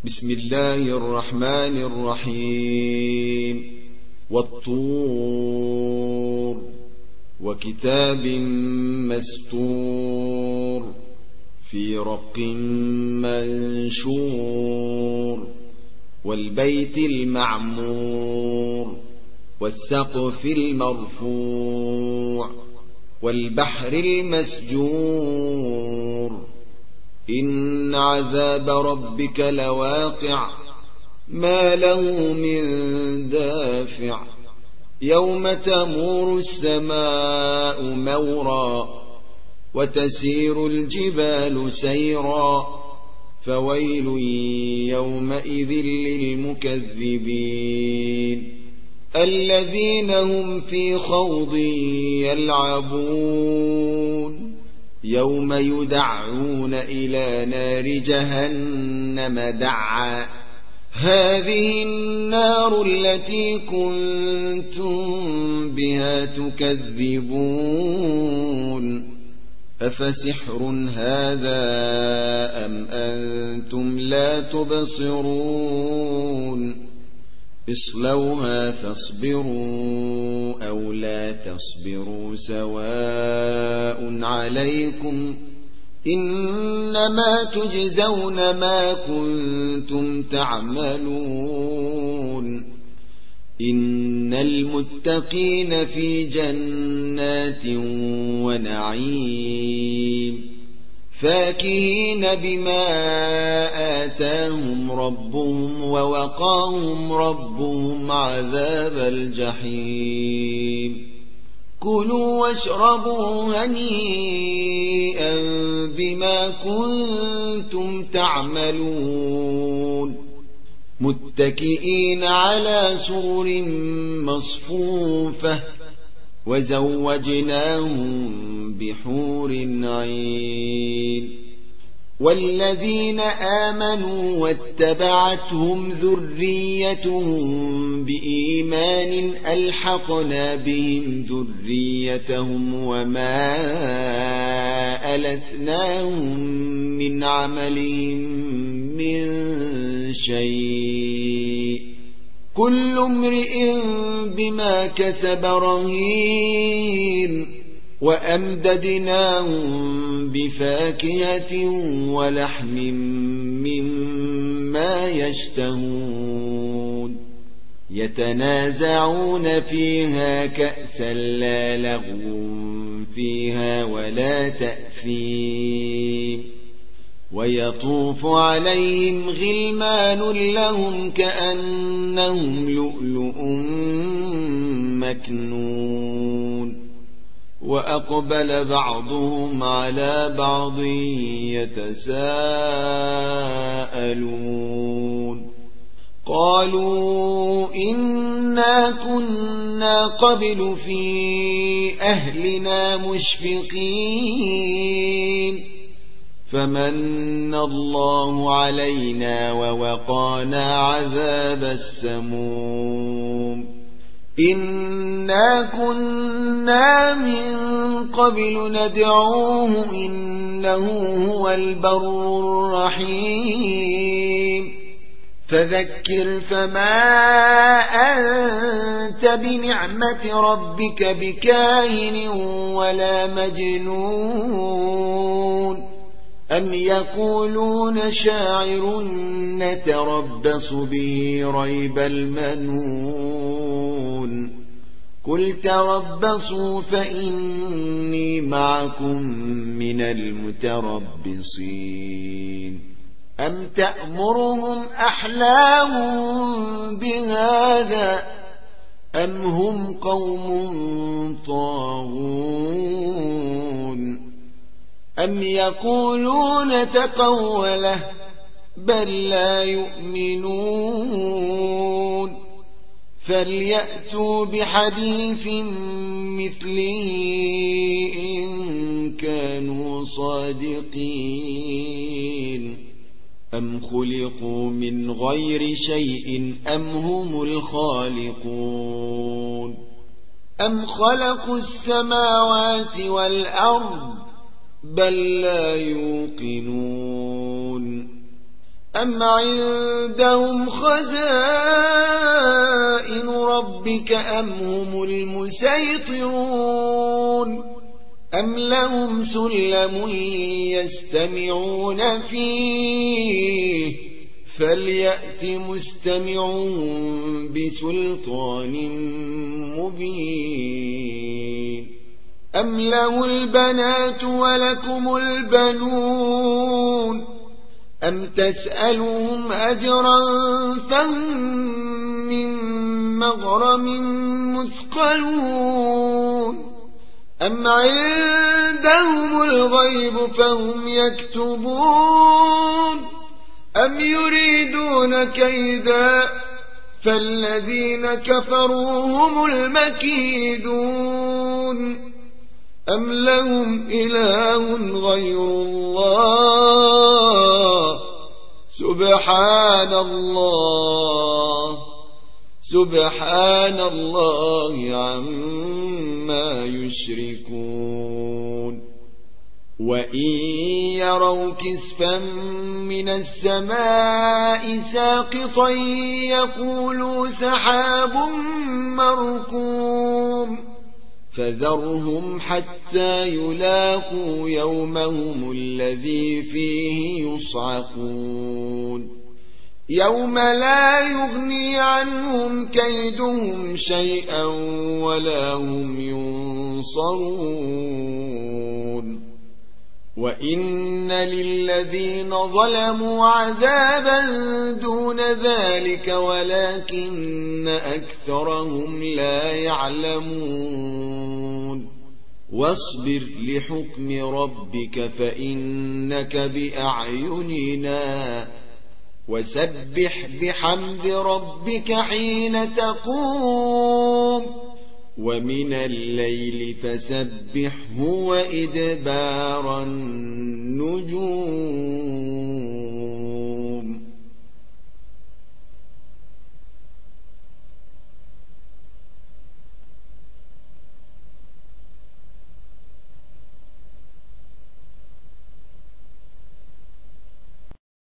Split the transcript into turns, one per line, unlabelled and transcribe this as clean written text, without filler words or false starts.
بسم الله الرحمن الرحيم والطور وكتاب مسطور في رق منشور والبيت المعمور والسقف المرفوع والبحر المسجور إن عذاب ربك لواقع ما له من دافع يوم تمور السماء مورا وتسير الجبال سيرا فويل يومئذ للمكذبين الذين هم في خوض يلعبون يوم يدعون إلى نار جهنم دعا هذه النار التي كنتم بها تكذبون أفسحر هذا أم أنتم لا تبصرون اصلوها فاصبروا أو لا تصبروا سواء عليكم إنما تجزون ما كنتم تعملون إن المتقين في جنات ونعيم فاكهين بما آتاهم ربهم ووقاهم ربهم عذاب الجحيم كلوا واشربوا هنيئا بما كنتم تعملون متكئين على سرر مصفوفة وزوجناهم بحور عين والذين آمنوا واتبعتهم ذريتهم بإيمان ألحقنا بهم ذريتهم وما ألتناهم من عملهم من شيء كل امرئ بما كسب رهين وأمددناهم بفاكهة ولحم مما يشتهون يتنازعون فيها كأسا لا لغو فيها ولا تأثيم ويطوف عليهم غلمان لهم كأنهم لؤلؤ مكنون وأقبل بعضهم على بعض يتساءلون قالوا إنا كنا قبل في أهلنا مشفقين فمن الله علينا ووقانا عذاب السموم إنا كنا من قبل ندعوه إنه هو البر الرحيم فذكر فما أنت بنعمة ربك بكاهن ولا مجنون أم يقولون شاعر نتربص به ريب المنون قل تربصوا فإني معكم من المتربصين أم تأمرهم أحلامهم بهذا أم هم قوم طاغون أم يقولون تقوله بل لا يؤمنون فليأتوا بحديث مثله إن كانوا صادقين أم خلقوا من غير شيء أم هم الخالقون أم خلقوا السماوات والأرض بل لا يوقنون أم عندهم خزائن ربك أم هم المسيطرون أم لهم سلم يستمعون فيه فليأت مستمعون بسلطان مبين أم له البنات ولكم البنون أم تسألهم أجرا فهم من مغرم مثقلون أم عندهم الغيب فهم يكتبون أم يريدون كيدا فالذين كفروا هم المكيدون أم لهم إله غير الله سبحان الله عما يشركون وإن يروا كسفا من السماء ساقطا يقولوا سحاب مركوم فذرهم حتى يلاقوا يومهم الذي فيه يصعقون يوم لا يغني عنهم كيدهم شيئا ولا هم ينصرون وإن للذين ظلموا عذابا دون ذلك ولكن أكثرهم لا يعلمون واصبر لحكم ربك فإنك بأعيننا وسبح بحمد ربك حين تقوم ومن الليل فسبحه وإدبار النجوم